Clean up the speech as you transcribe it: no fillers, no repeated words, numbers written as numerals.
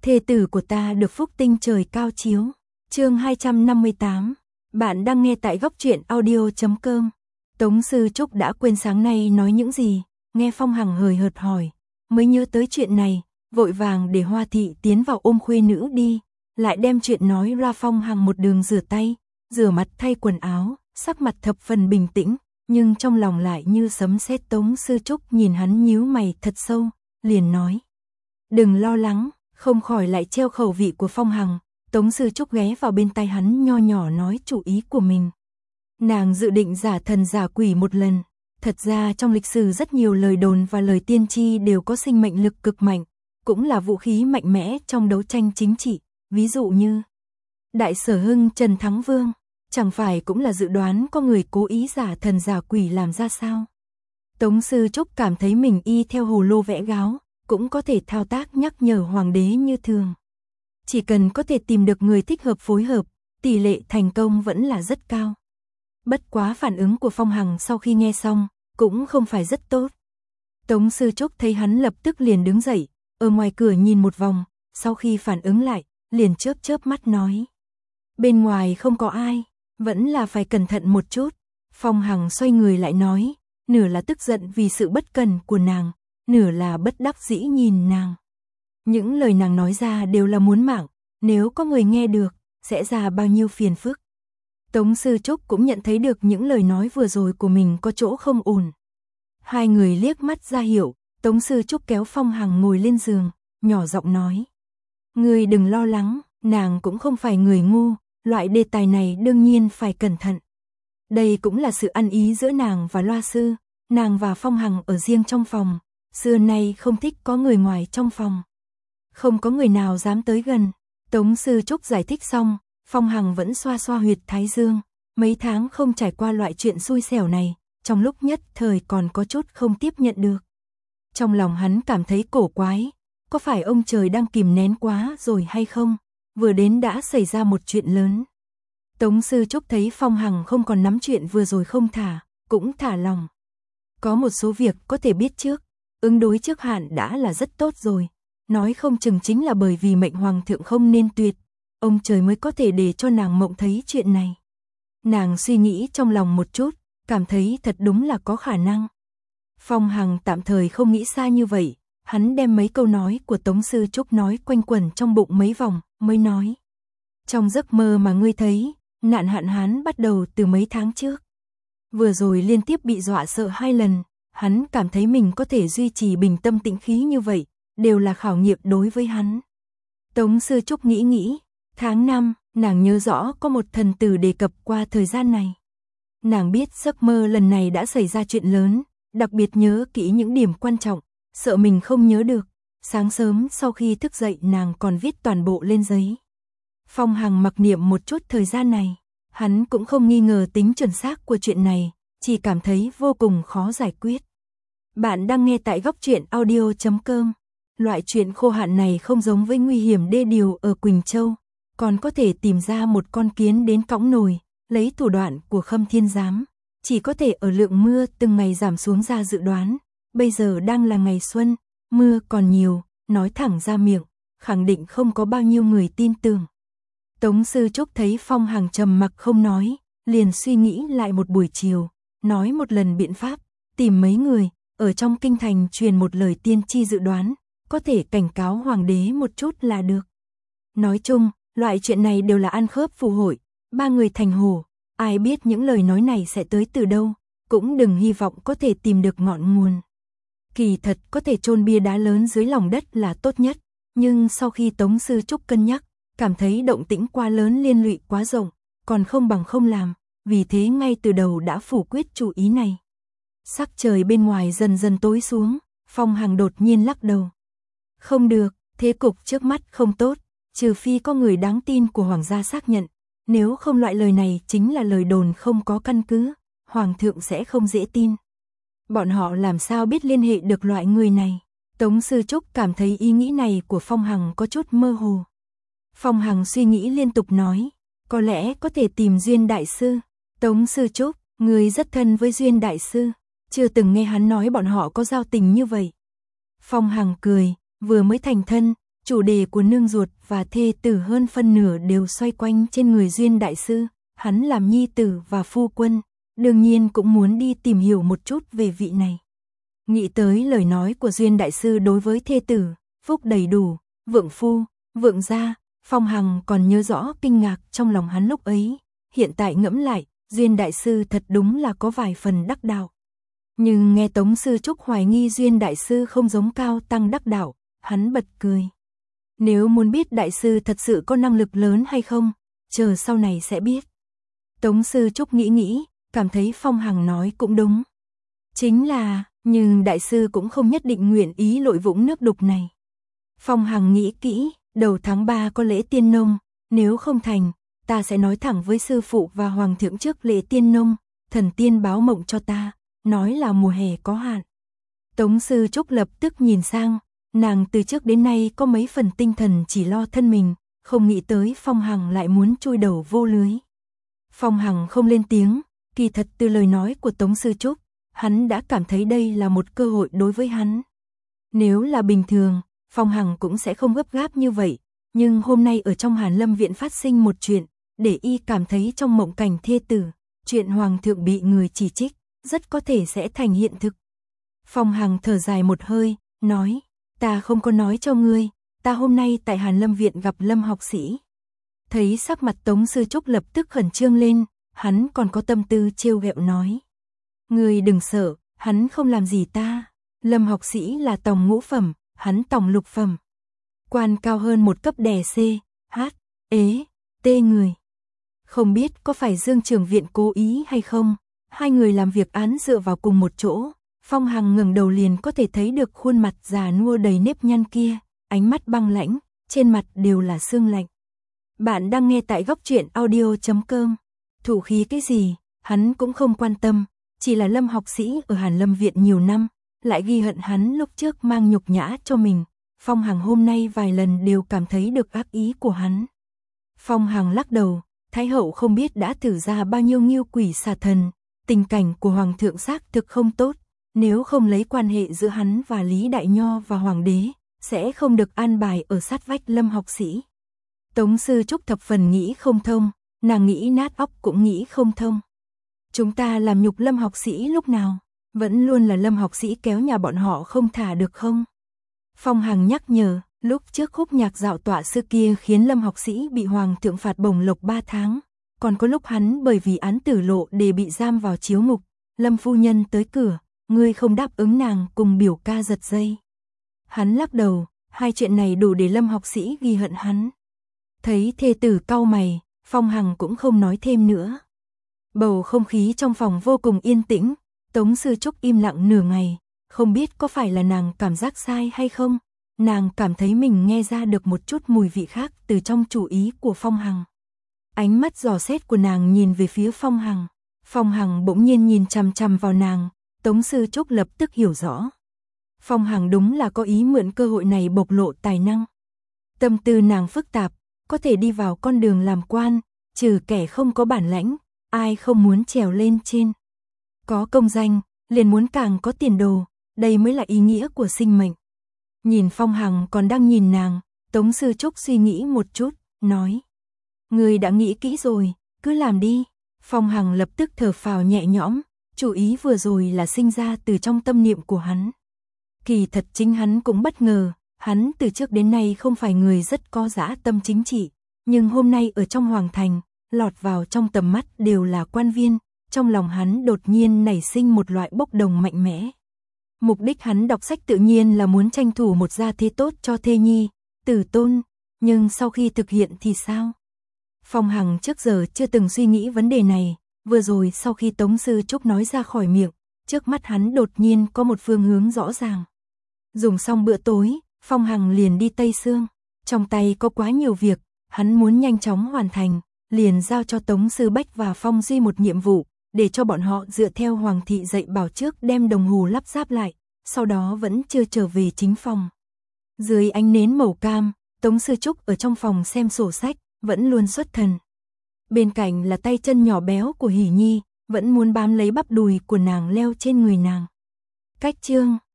thê tử của ta được phúc tinh trời cao chiếu. Chương 258. Bạn đang nghe tại góc truyện audio.com. Tống Sư Trúc đã quên sáng nay nói những gì, nghe Phong Hằng hời hợt hỏi, mới nhớ tới chuyện này, vội vàng để Hoa thị tiến vào ôm khuê nữ đi, lại đem chuyện nói ra. Phong Hằng một đường rửa tay, rửa mặt, thay quần áo, sắc mặt thập phần bình tĩnh, nhưng trong lòng lại như sấm sét. Tống Sư Trúc nhìn hắn nhíu mày thật sâu, liền nói: "Đừng lo lắng." Không khỏi lại treo khẩu vị của Phong Hằng. Tống Sư Trúc ghé vào bên tai hắn nho nhỏ nói chủ ý của mình. Nàng dự định giả thần giả quỷ một lần. Thật ra trong lịch sử rất nhiều lời đồn và lời tiên tri đều có sinh mệnh lực cực mạnh, cũng là vũ khí mạnh mẽ trong đấu tranh chính trị. Ví dụ như Đại Sở Hưng, Trần Thắng Vương, chẳng phải cũng là dự đoán có người cố ý giả thần giả quỷ làm ra sao? Tống Sư Trúc cảm thấy mình y theo hồ lô vẽ gáo, cũng có thể thao tác nhắc nhở hoàng đế như thường. Chỉ cần có thể tìm được người thích hợp phối hợp, tỷ lệ thành công vẫn là rất cao. Bất quá phản ứng của Phong Hằng sau khi nghe xong, cũng không phải rất tốt. Tống Sư Trúc thấy hắn lập tức liền đứng dậy, ở ngoài cửa nhìn một vòng, sau khi phản ứng lại, liền chớp chớp mắt nói: "Bên ngoài không có ai, vẫn là phải cẩn thận một chút." Phong Hằng xoay người lại nói, nửa là tức giận vì sự bất cần của nàng, nửa là bất đắc dĩ nhìn nàng. Những lời nàng nói ra đều là muốn mạng, nếu có người nghe được, sẽ ra bao nhiêu phiền phức. Tống Sư Trúc cũng nhận thấy được những lời nói vừa rồi của mình có chỗ không ổn. Hai người liếc mắt ra hiệu, Tống Sư Trúc kéo Phong Hằng ngồi lên giường, nhỏ giọng nói: "Ngươi đừng lo lắng, nàng cũng không phải người ngu, loại đề tài này đương nhiên phải cẩn thận. Đây cũng là sự ăn ý giữa nàng và Loa Sư, nàng và Phong Hằng ở riêng trong phòng, xưa nay không thích có người ngoài trong phòng. Không có người nào dám tới gần." Tống Sư Trúc giải thích xong, Phong Hằng vẫn xoa xoa huyệt thái dương, mấy tháng không trải qua loại chuyện xui xẻo này, trong lúc nhất thời còn có chút không tiếp nhận được. Trong lòng hắn cảm thấy cổ quái, có phải ông trời đang kìm nén quá rồi hay không, vừa đến đã xảy ra một chuyện lớn. Tống Sư Trúc thấy Phong Hằng không còn nắm chuyện vừa rồi không thả, cũng thả lòng. Có một số việc có thể biết trước, ứng đối trước hạn đã là rất tốt rồi, nói không chừng chính là bởi vì mệnh hoàng thượng không nên tuyệt, ông trời mới có thể để cho nàng mộng thấy chuyện này. Nàng suy nghĩ trong lòng một chút, cảm thấy thật đúng là có khả năng. Phong Hằng tạm thời không nghĩ xa như vậy, hắn đem mấy câu nói của Tống Sư Trúc nói quanh quẩn trong bụng mấy vòng, mới nói: "Trong giấc mơ mà ngươi thấy, nạn hạn hán bắt đầu từ mấy tháng trước. Vừa rồi liên tiếp bị dọa sợ 2 lần, hắn cảm thấy mình có thể duy trì bình tâm tĩnh khí như vậy, đều là khảo nghiệm đối với hắn." Tống Sư Trúc nghĩ nghĩ, tháng 5, nàng nhớ rõ có một thần tử đề cập qua thời gian này. Nàng biết giấc mơ lần này đã xảy ra chuyện lớn, đặc biệt nhớ kỹ những điểm quan trọng, sợ mình không nhớ được. Sáng sớm sau khi thức dậy nàng còn viết toàn bộ lên giấy. Phong Hằng mặc niệm một chút thời gian này, hắn cũng không nghi ngờ tính chuẩn xác của chuyện này, chỉ cảm thấy vô cùng khó giải quyết. Bạn đang nghe tại góc truyện audio.com. Loại chuyện khô hạn này không giống với nguy hiểm đê điều ở Quỳnh Châu, còn có thể tìm ra một con kiến đến cõng nồi, lấy thủ đoạn của Khâm Thiên Giám, chỉ có thể ở lượng mưa từng ngày giảm xuống ra dự đoán. Bây giờ đang là ngày xuân, mưa còn nhiều, nói thẳng ra miệng, khẳng định không có bao nhiêu người tin tưởng. Tống Sư Trúc thấy Phong Hằng trầm mặc không nói, liền suy nghĩ lại một buổi chiều, nói một lần biện pháp, tìm mấy người, ở trong kinh thành truyền một lời tiên tri dự đoán, có thể cảnh cáo hoàng đế một chút là được. Nói chung, loại chuyện này đều là ăn khớp phù hội, 3 người thành hổ, ai biết những lời nói này sẽ tới từ đâu, cũng đừng hy vọng có thể tìm được ngọn nguồn. Kỳ thật có thể chôn bia đá lớn dưới lòng đất là tốt nhất, nhưng sau khi Tống Sư Trúc cân nhắc, cảm thấy động tĩnh quá lớn liên lụy quá rộng, còn không bằng không làm, vì thế ngay từ đầu đã phủ quyết chủ ý này. Sắc trời bên ngoài dần dần tối xuống, Phong Hằng đột nhiên lắc đầu. "Không được, thế cục trước mắt không tốt, trừ phi có người đáng tin của hoàng gia xác nhận, nếu không loại lời này chính là lời đồn không có căn cứ, hoàng thượng sẽ không dễ tin. Bọn họ làm sao biết liên hệ được loại người này?" Tống Sư Trúc cảm thấy ý nghĩ này của Phong Hằng có chút mơ hồ. Phong Hằng suy nghĩ liên tục nói: "Có lẽ có thể tìm Duyên Đại Sư." "Tống Sư Trúc, người rất thân với Duyên Đại Sư, chưa từng nghe hắn nói bọn họ có giao tình như vậy." Phong Hằng cười, vừa mới thành thân, chủ đề của nương ruột và thê tử hơn phân nửa đều xoay quanh trên người Duyên đại sư, hắn làm nhi tử và phu quân, đương nhiên cũng muốn đi tìm hiểu một chút về vị này. Nghĩ tới lời nói của Duyên đại sư đối với thê tử, phúc đầy đủ, vượng phu, vượng gia, Phong Hằng còn nhớ rõ kinh ngạc trong lòng hắn lúc ấy, hiện tại ngẫm lại, Duyên đại sư thật đúng là có vài phần đắc đạo. Nhưng nghe Tống Sư Trúc hoài nghi Duyên đại sư không giống cao tăng đắc đạo, hắn bật cười. Nếu muốn biết đại sư thật sự có năng lực lớn hay không, chờ sau này sẽ biết. Tống Sư Trúc nghĩ, cảm thấy Phong Hằng nói cũng đúng. Chính là, nhưng đại sư cũng không nhất định nguyện ý lội vũng nước đục này. Phong Hằng nghĩ kỹ, đầu tháng 3 có lễ tiên nông, nếu không thành, ta sẽ nói thẳng với sư phụ và hoàng thượng trước lễ tiên nông, thần tiên báo mộng cho ta, nói là mùa hè có hạn. Tống Sư Trúc lập tức nhìn sang, nàng từ trước đến nay có mấy phần tinh thần chỉ lo thân mình, không nghĩ tới Phong Hằng lại muốn chui đầu vô lưới. Phong Hằng không lên tiếng, kỳ thật từ lời nói của Tống Sư Trúc, hắn đã cảm thấy đây là một cơ hội đối với hắn. Nếu là bình thường, Phong Hằng cũng sẽ không gấp gáp như vậy, nhưng hôm nay ở trong Hàn Lâm viện phát sinh một chuyện, để y cảm thấy trong mộng cảnh thê tử, chuyện hoàng thượng bị người chỉ trích, rất có thể sẽ thành hiện thực. Phong Hằng thở dài một hơi, nói, ta không có nói cho ngươi, ta hôm nay tại Hàn Lâm viện gặp Lâm học sĩ. Thấy sắc mặt Tống Sư Trúc lập tức khẩn trương lên, hắn còn có tâm tư trêu ghẹo nói. Ngươi đừng sợ, hắn không làm gì ta. Lâm học sĩ là tòng ngũ phẩm, hắn tòng lục phẩm. Quan cao hơn một cấp đè C, H, ế, T người. Không biết có phải Dương Trường Viện cố ý hay không, hai người làm việc án dựa vào cùng một chỗ. Phong Hằng ngẩng đầu liền có thể thấy được khuôn mặt già nua đầy nếp nhăn kia, ánh mắt băng lãnh, trên mặt đều là sương lạnh. Bạn đang nghe tại Góc Truyện Audio.com. Thủ khí cái gì, hắn cũng không quan tâm, chỉ là Lâm học sĩ ở Hàn Lâm viện nhiều năm, lại ghi hận hắn lúc trước mang nhục nhã cho mình. Phong Hằng hôm nay vài lần đều cảm thấy được ác ý của hắn. Phong Hằng lắc đầu, Thái hậu không biết đã thử ra bao nhiêu nghiêu quỷ xà thần, tình cảnh của hoàng thượng xác thực không tốt, nếu không lấy quan hệ giữa hắn và Lý Đại Nho và hoàng đế, sẽ không được an bài ở sát vách Lâm học sĩ. Tống Sư Trúc thập phần nghĩ không thông, nàng nghĩ nát óc cũng nghĩ không thông. Chúng ta làm nhục Lâm học sĩ lúc nào, vẫn luôn là Lâm học sĩ kéo nhà bọn họ không thả được không? Phong Hằng nhắc nhở, lúc trước khúc nhạc dạo tọa sư kia khiến Lâm học sĩ bị hoàng thượng phạt bổng lộc 3 tháng, còn có lúc hắn bởi vì án tử lộ để bị giam vào chiếu ngục, Lâm phu nhân tới cửa, ngươi không đáp ứng nàng cùng biểu ca giật dây. Hắn lắc đầu, hai chuyện này đủ để Lâm học sĩ ghi hận hắn. Thấy thê tử cau mày, Phong Hằng cũng không nói thêm nữa. Bầu không khí trong phòng vô cùng yên tĩnh, Tống Sư Trúc im lặng nửa ngày, không biết có phải là nàng cảm giác sai hay không, nàng cảm thấy mình nghe ra được một chút mùi vị khác từ trong chủ ý của Phong Hằng. Ánh mắt dò xét của nàng nhìn về phía Phong Hằng, Phong Hằng bỗng nhiên nhìn chằm chằm vào nàng, Tống Sư Trúc lập tức hiểu rõ. Phong Hằng đúng là có ý mượn cơ hội này bộc lộ tài năng. Tâm tư nàng phức tạp, có thể đi vào con đường làm quan, trừ kẻ không có bản lãnh, ai không muốn trèo lên trên. Có công danh, liền muốn càng có tiền đồ, đây mới là ý nghĩa của sinh mệnh. Nhìn Phong Hằng còn đang nhìn nàng, Tống Sư Trúc suy nghĩ một chút, nói. Người đã nghĩ kỹ rồi, cứ làm đi. Phong Hằng lập tức thở phào nhẹ nhõm, chủ ý vừa rồi là sinh ra từ trong tâm niệm của hắn. Kỳ thật chính hắn cũng bất ngờ, hắn từ trước đến nay không phải người rất có dã tâm chính trị, nhưng hôm nay ở trong hoàng thành, lọt vào trong tầm mắt đều là quan viên, trong lòng hắn đột nhiên nảy sinh một loại bốc đồng mạnh mẽ. Mục đích hắn đọc sách tự nhiên là muốn tranh thủ một gia thế tốt cho thê nhi, tử tôn, nhưng sau khi thực hiện thì sao? Phong Hằng trước giờ chưa từng suy nghĩ vấn đề này, vừa rồi sau khi Tống Sư Trúc nói ra khỏi miệng, trước mắt hắn đột nhiên có một phương hướng rõ ràng. Dùng xong bữa tối, Phong Hằng liền đi Tây Sương, trong tay có quá nhiều việc, hắn muốn nhanh chóng hoàn thành, liền giao cho Tống Sư Bách và Phong Duy một nhiệm vụ, để cho bọn họ dựa theo hoàng thị dạy bảo trước đem đồng hồ lắp ráp lại, sau đó vẫn chưa trở về chính phòng. Dưới ánh nến màu cam, Tống Sư Trúc ở trong phòng xem sổ sách, vẫn luôn xuất thần. Bên cạnh là tay chân nhỏ béo của Hỷ Nhi, vẫn muốn bám lấy bắp đùi của nàng leo trên người nàng. Cách chương